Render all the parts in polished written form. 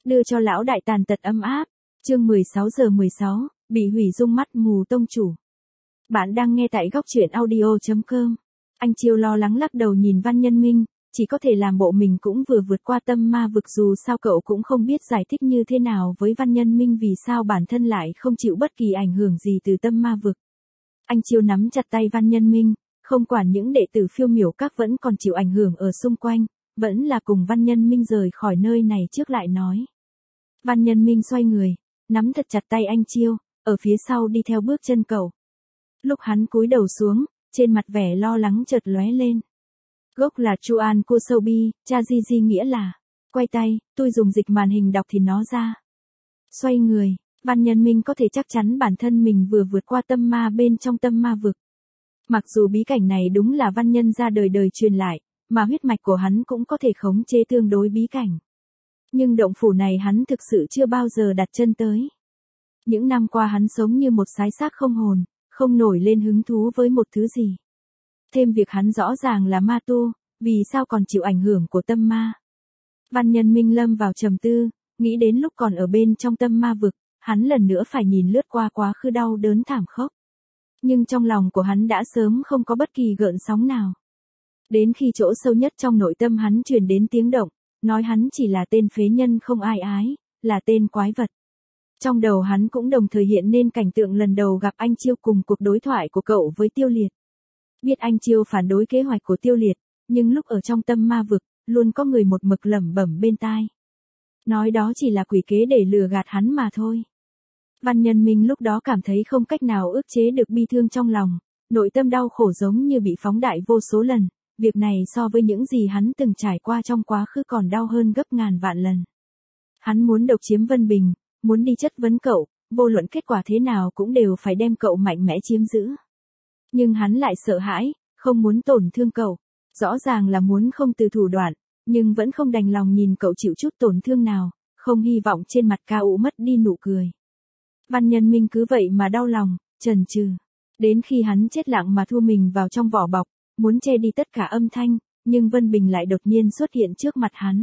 đưa cho lão đại tàn tật ấm áp. Chương 16:16, bị hủy dung mắt mù tông chủ. Bạn đang nghe tại góc truyện audio.com. Anh Chiêu lo lắng lắc đầu nhìn Văn Nhân Minh, chỉ có thể làm bộ mình cũng vừa vượt qua tâm ma vực, dù sao cậu cũng không biết giải thích như thế nào với Văn Nhân Minh vì sao bản thân lại không chịu bất kỳ ảnh hưởng gì từ tâm ma vực. Anh Chiêu nắm chặt tay Văn Nhân Minh, không quản những đệ tử Phiêu Miểu Các vẫn còn chịu ảnh hưởng ở xung quanh, vẫn là cùng Văn Nhân Minh rời khỏi nơi này trước lại nói. Văn Nhân Minh xoay người, nắm thật chặt tay anh Chiêu, ở phía sau đi theo bước chân cậu. Lúc hắn cúi đầu xuống, trên mặt vẻ lo lắng chợt lóe lên. Gốc là Chuan Kusobi, cha Di nghĩa là. Quay tay, tôi dùng dịch màn hình đọc thì nó ra. Xoay người, Văn Nhân Minh có thể chắc chắn bản thân mình vừa vượt qua tâm ma bên trong tâm ma vực. Mặc dù bí cảnh này đúng là Văn Nhân ra đời đời truyền lại, mà huyết mạch của hắn cũng có thể khống chế tương đối bí cảnh. Nhưng động phủ này hắn thực sự chưa bao giờ đặt chân tới. Những năm qua hắn sống như một sái xác không hồn, không nổi lên hứng thú với một thứ gì. Thêm việc hắn rõ ràng là ma tu, vì sao còn chịu ảnh hưởng của tâm ma. Văn Nhân Minh lâm vào trầm tư, nghĩ đến lúc còn ở bên trong tâm ma vực, hắn lần nữa phải nhìn lướt qua quá khứ đau đớn thảm khốc. Nhưng trong lòng của hắn đã sớm không có bất kỳ gợn sóng nào. Đến khi chỗ sâu nhất trong nội tâm hắn truyền đến tiếng động, nói hắn chỉ là tên phế nhân không ai ái, là tên quái vật. Trong đầu hắn cũng đồng thời hiện nên cảnh tượng lần đầu gặp anh Chiêu cùng cuộc đối thoại của cậu với Tiêu Liệt. Biết anh Chiêu phản đối kế hoạch của Tiêu Liệt, nhưng lúc ở trong tâm ma vực, luôn có người một mực lẩm bẩm bên tai. Nói đó chỉ là quỷ kế để lừa gạt hắn mà thôi. Văn Nhân Minh lúc đó cảm thấy không cách nào ức chế được bi thương trong lòng, nội tâm đau khổ giống như bị phóng đại vô số lần, việc này so với những gì hắn từng trải qua trong quá khứ còn đau hơn gấp ngàn vạn lần. Hắn muốn độc chiếm Vân Bình, muốn đi chất vấn cậu, vô luận kết quả thế nào cũng đều phải đem cậu mạnh mẽ chiếm giữ. Nhưng hắn lại sợ hãi, không muốn tổn thương cậu, rõ ràng là muốn không từ thủ đoạn, nhưng vẫn không đành lòng nhìn cậu chịu chút tổn thương nào, không hy vọng trên mặt Cao Ụ mất đi nụ cười. Văn Nhân Minh cứ vậy mà đau lòng, chần chừ. Đến khi hắn chết lặng mà thu mình vào trong vỏ bọc, muốn che đi tất cả âm thanh, nhưng Vân Bình lại đột nhiên xuất hiện trước mặt hắn.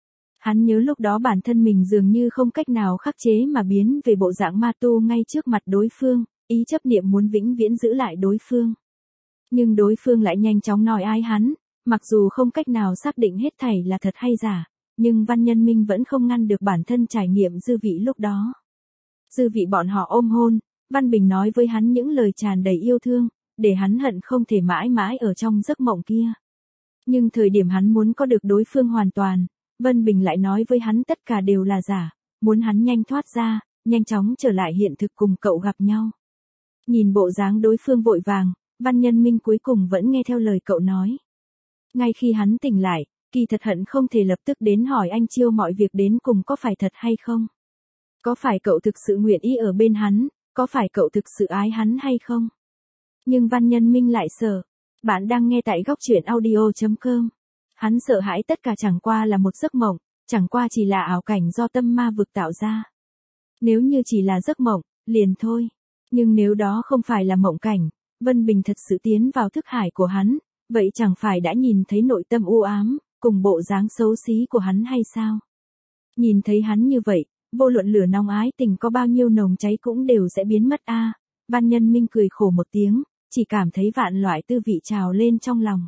Hắn nhớ lúc đó bản thân mình dường như không cách nào khắc chế mà biến về bộ dạng ma tu ngay trước mặt đối phương, ý chấp niệm muốn vĩnh viễn giữ lại đối phương. Nhưng đối phương lại nhanh chóng nói ái hắn, mặc dù không cách nào xác định hết thảy là thật hay giả, nhưng Văn Nhân Minh vẫn không ngăn được bản thân trải nghiệm dư vị lúc đó. Dư vị bọn họ ôm hôn, Văn Bình nói với hắn những lời tràn đầy yêu thương, để hắn hận không thể mãi mãi ở trong giấc mộng kia. Nhưng thời điểm hắn muốn có được đối phương hoàn toàn, Vân Bình lại nói với hắn tất cả đều là giả, muốn hắn nhanh thoát ra, nhanh chóng trở lại hiện thực cùng cậu gặp nhau. Nhìn bộ dáng đối phương vội vàng, Văn Nhân Minh cuối cùng vẫn nghe theo lời cậu nói. Ngay khi hắn tỉnh lại, kỳ thật hận không thể lập tức đến hỏi anh Chiêu mọi việc đến cùng có phải thật hay không. Có phải cậu thực sự nguyện ý ở bên hắn, có phải cậu thực sự ái hắn hay không? Nhưng Văn Nhân Minh lại sợ. Bạn đang nghe tại góc truyện audio.com. Hắn sợ hãi tất cả chẳng qua là một giấc mộng, chẳng qua chỉ là ảo cảnh do tâm ma vực tạo ra. Nếu như chỉ là giấc mộng, liền thôi. Nhưng nếu đó không phải là mộng cảnh, Vân Bình thật sự tiến vào thức hải của hắn, vậy chẳng phải đã nhìn thấy nội tâm u ám, cùng bộ dáng xấu xí của hắn hay sao? Nhìn thấy hắn như vậy, vô luận lửa nóng ái tình có bao nhiêu nồng cháy cũng đều sẽ biến mất a. Văn Nhân Minh cười khổ một tiếng, chỉ cảm thấy vạn loại tư vị trào lên trong lòng.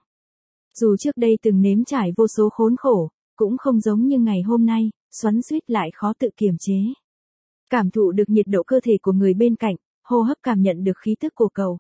Dù trước đây từng nếm trải vô số khốn khổ, cũng không giống như ngày hôm nay, xoắn xuýt lại khó tự kiềm chế. Cảm thụ được nhiệt độ cơ thể của người bên cạnh, hô hấp cảm nhận được khí tức của cậu.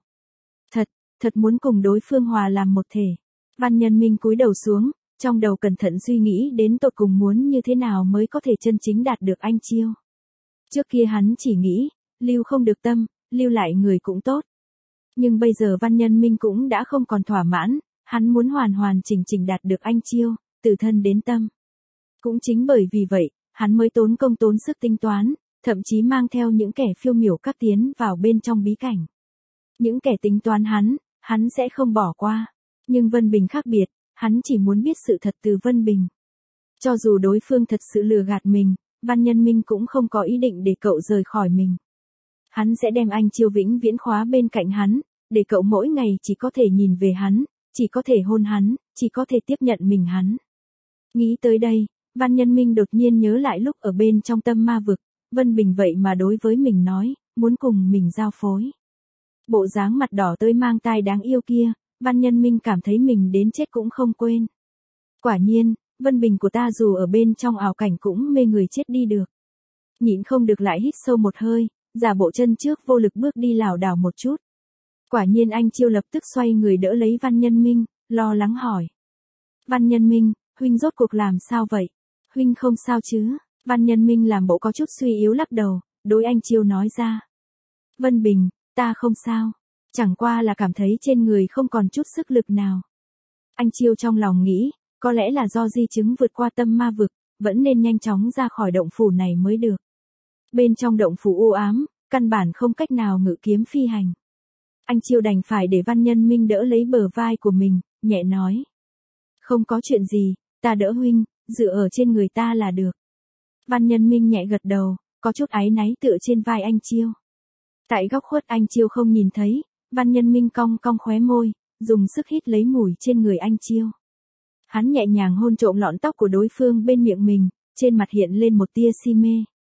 Thật muốn cùng đối phương hòa làm một thể. Văn Nhân Minh cúi đầu xuống, trong đầu cẩn thận suy nghĩ đến tột cùng muốn như thế nào mới có thể chân chính đạt được anh Chiêu. Trước kia hắn chỉ nghĩ, lưu không được tâm, lưu lại người cũng tốt. Nhưng bây giờ Văn Nhân Minh cũng đã không còn thỏa mãn, hắn muốn hoàn hoàn chỉnh chỉnh đạt được anh Chiêu, từ thân đến tâm. Cũng chính bởi vì vậy, hắn mới tốn công tốn sức tính toán, thậm chí mang theo những kẻ Phiêu Miểu Các tiến vào bên trong bí cảnh. Những kẻ tính toán hắn sẽ không bỏ qua. Nhưng Vân Bình khác biệt, hắn chỉ muốn biết sự thật từ Vân Bình. Cho dù đối phương thật sự lừa gạt mình, Văn Nhân Minh cũng không có ý định để cậu rời khỏi mình. Hắn sẽ đem anh Chiêu vĩnh viễn khóa bên cạnh hắn, để cậu mỗi ngày chỉ có thể nhìn về hắn, chỉ có thể hôn hắn, chỉ có thể tiếp nhận mình hắn. Nghĩ tới đây, Văn Nhân Minh đột nhiên nhớ lại lúc ở bên trong tâm ma vực, Vân Bình vậy mà đối với mình nói, muốn cùng mình giao phối. Bộ dáng mặt đỏ tươi mang tai đáng yêu kia, Văn Nhân Minh cảm thấy mình đến chết cũng không quên. Quả nhiên, Vân Bình của ta dù ở bên trong ảo cảnh cũng mê người chết đi được. Nhịn không được lại hít sâu một hơi, giả bộ chân trước vô lực bước đi lảo đảo một chút. Quả nhiên anh Chiêu lập tức xoay người đỡ lấy Văn Nhân Minh, lo lắng hỏi. Văn Nhân Minh, huynh rốt cuộc làm sao vậy? Huynh không sao chứ? Văn Nhân Minh làm bộ có chút suy yếu lắc đầu, đối anh Chiêu nói ra. Vân Bình, ta không sao. Chẳng qua là cảm thấy trên người không còn chút sức lực nào. Anh Chiêu trong lòng nghĩ, có lẽ là do di chứng vượt qua tâm ma vực, vẫn nên nhanh chóng ra khỏi động phủ này mới được. Bên trong động phủ u ám, căn bản không cách nào ngự kiếm phi hành. Anh Chiêu đành phải để Văn Nhân Minh đỡ lấy bờ vai của mình, nhẹ nói. Không có chuyện gì, ta đỡ huynh, dựa ở trên người ta là được. Văn Nhân Minh nhẹ gật đầu, có chút áy náy tựa trên vai anh Chiêu. Tại góc khuất anh Chiêu không nhìn thấy, Văn Nhân Minh cong cong khóe môi, dùng sức hít lấy mùi trên người anh Chiêu. Hắn nhẹ nhàng hôn trộm lọn tóc của đối phương bên miệng mình, trên mặt hiện lên một tia si mê.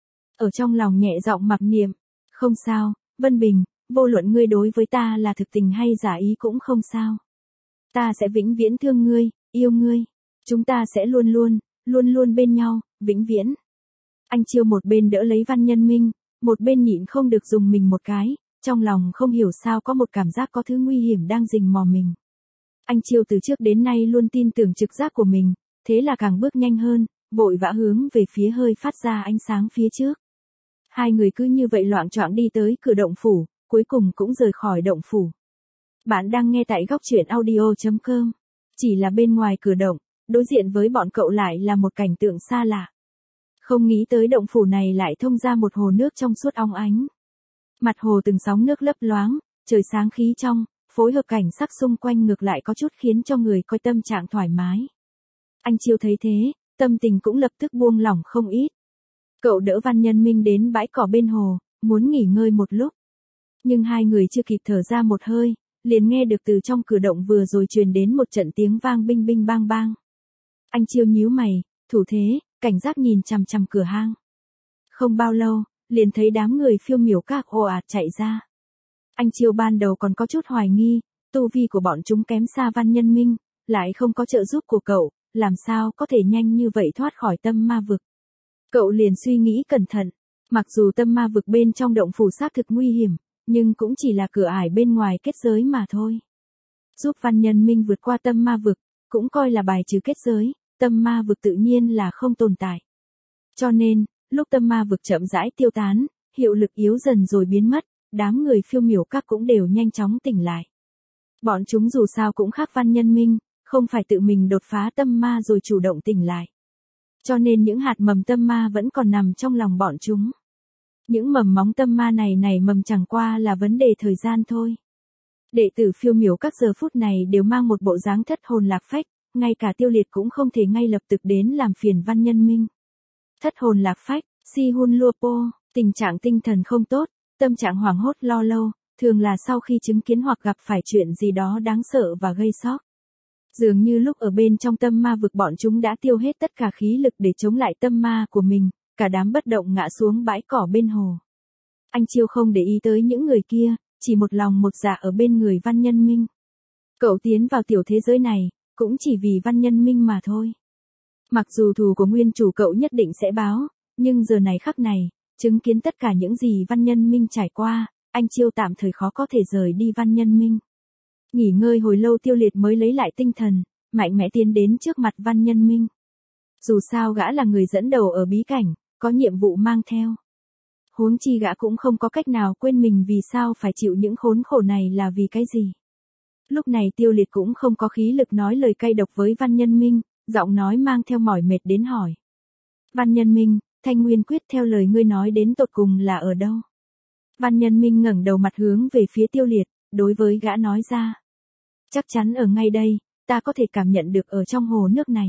Ở trong lòng nhẹ giọng mặc niệm, không sao, Vân Bình, vô luận ngươi đối với ta là thực tình hay giả ý cũng không sao. Ta sẽ vĩnh viễn thương ngươi, yêu ngươi. Chúng ta sẽ luôn luôn bên nhau, vĩnh viễn. Anh Chiêu một bên đỡ lấy Văn Nhân Minh, một bên nhịn không được dùng mình một cái, trong lòng không hiểu sao có một cảm giác có thứ nguy hiểm đang rình mò mình. Anh Chiêu từ trước đến nay luôn tin tưởng trực giác của mình, thế là càng bước nhanh hơn, vội vã hướng về phía hơi phát ra ánh sáng phía trước. Hai người cứ như vậy loạng choạng đi tới cửa động phủ, cuối cùng cũng rời khỏi động phủ. Bạn đang nghe tại góc truyện audio.com. Chỉ là bên ngoài cửa động, đối diện với bọn cậu lại là một cảnh tượng xa lạ. Không nghĩ tới động phủ này lại thông ra một hồ nước trong suốt óng ánh. Mặt hồ từng sóng nước lấp loáng, trời sáng khí trong, phối hợp cảnh sắc xung quanh ngược lại có chút khiến cho người coi tâm trạng thoải mái. Anh Chiêu thấy thế, tâm tình cũng lập tức buông lỏng không ít. Cậu đỡ Văn Nhân Minh đến bãi cỏ bên hồ, muốn nghỉ ngơi một lúc. Nhưng hai người chưa kịp thở ra một hơi, liền nghe được từ trong cửa động vừa rồi truyền đến một trận tiếng vang binh binh bang bang. Anh Chiêu nhíu mày, thủ thế, cảnh giác nhìn chằm chằm cửa hang. Không bao lâu, liền thấy đám người phiêu miểu các ồ ạt chạy ra. Anh Chiêu ban đầu còn có chút hoài nghi, tu vi của bọn chúng kém xa Văn Nhân Minh, lại không có trợ giúp của cậu, làm sao có thể nhanh như vậy thoát khỏi tâm ma vực. Cậu liền suy nghĩ cẩn thận, mặc dù tâm ma vực bên trong động phủ xác thực nguy hiểm, nhưng cũng chỉ là cửa ải bên ngoài kết giới mà thôi. Giúp Văn Nhân Minh vượt qua tâm ma vực, cũng coi là bài trừ kết giới, tâm ma vực tự nhiên là không tồn tại. Cho nên, lúc tâm ma vực chậm rãi tiêu tán, hiệu lực yếu dần rồi biến mất, đám người phiêu miểu các cũng đều nhanh chóng tỉnh lại. Bọn chúng dù sao cũng khác Văn Nhân Minh, không phải tự mình đột phá tâm ma rồi chủ động tỉnh lại. Cho nên những hạt mầm tâm ma vẫn còn nằm trong lòng bọn chúng. Những mầm móng tâm ma này mầm chẳng qua là vấn đề thời gian thôi. Đệ tử phiêu miểu các giờ phút này đều mang một bộ dáng thất hồn lạc phách, ngay cả Tiêu Liệt cũng không thể ngay lập tức đến làm phiền Văn Nhân Minh. Thất hồn lạc phách, si hun lua po, tình trạng tinh thần không tốt, tâm trạng hoảng hốt lo lâu, thường là sau khi chứng kiến hoặc gặp phải chuyện gì đó đáng sợ và gây sốc. Dường như lúc ở bên trong tâm ma vực bọn chúng đã tiêu hết tất cả khí lực để chống lại tâm ma của mình, cả đám bất động ngã xuống bãi cỏ bên hồ. Anh Chiêu không để ý tới những người kia, chỉ một lòng một dạ ở bên người Văn Nhân Minh. Cậu tiến vào tiểu thế giới này, cũng chỉ vì Văn Nhân Minh mà thôi. Mặc dù thù của nguyên chủ cậu nhất định sẽ báo, nhưng giờ này khắc này, chứng kiến tất cả những gì Văn Nhân Minh trải qua, anh Chiêu tạm thời khó có thể rời đi Văn Nhân Minh. Nghỉ ngơi hồi lâu Tiêu Liệt mới lấy lại tinh thần, mạnh mẽ tiến đến trước mặt Văn Nhân Minh. Dù sao gã là người dẫn đầu ở bí cảnh, có nhiệm vụ mang theo. Huống chi gã cũng không có cách nào quên mình vì sao phải chịu những khốn khổ này là vì cái gì. Lúc này Tiêu Liệt cũng không có khí lực nói lời cay độc với Văn Nhân Minh, giọng nói mang theo mỏi mệt đến hỏi. Văn Nhân Minh, Thanh Nguyên Quyết theo lời ngươi nói đến tột cùng là ở đâu? Văn Nhân Minh ngẩng đầu mặt hướng về phía Tiêu Liệt, đối với gã nói ra. Chắc chắn ở ngay đây, ta có thể cảm nhận được ở trong hồ nước này.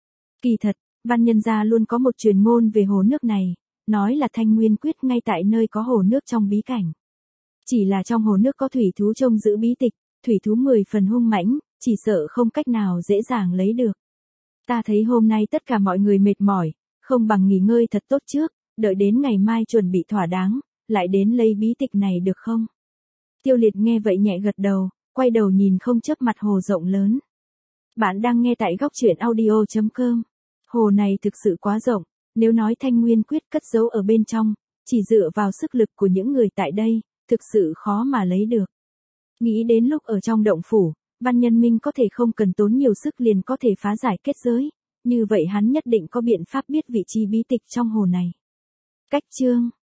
Kỳ thật, Văn Nhân gia luôn có một truyền ngôn về hồ nước này, nói là Thanh Nguyên Quyết ngay tại nơi có hồ nước trong bí cảnh. Chỉ là trong hồ nước có thủy thú trông giữ bí tịch, thủy thú 10 phần hung mãnh, chỉ sợ không cách nào dễ dàng lấy được. Ta thấy hôm nay tất cả mọi người mệt mỏi, không bằng nghỉ ngơi thật tốt trước, đợi đến ngày mai chuẩn bị thỏa đáng, lại đến lấy bí tịch này được không? Tiêu Liệt nghe vậy nhẹ gật đầu, quay đầu nhìn không chớp mặt hồ rộng lớn. Bạn đang nghe tại góc truyện audio.com. Hồ này thực sự quá rộng, nếu nói Thanh Nguyên Quyết cất giấu ở bên trong, chỉ dựa vào sức lực của những người tại đây, thực sự khó mà lấy được. Nghĩ đến lúc ở trong động phủ, Văn Nhân Minh có thể không cần tốn nhiều sức liền có thể phá giải kết giới, như vậy hắn nhất định có biện pháp biết vị trí bí tịch trong hồ này. Cách chương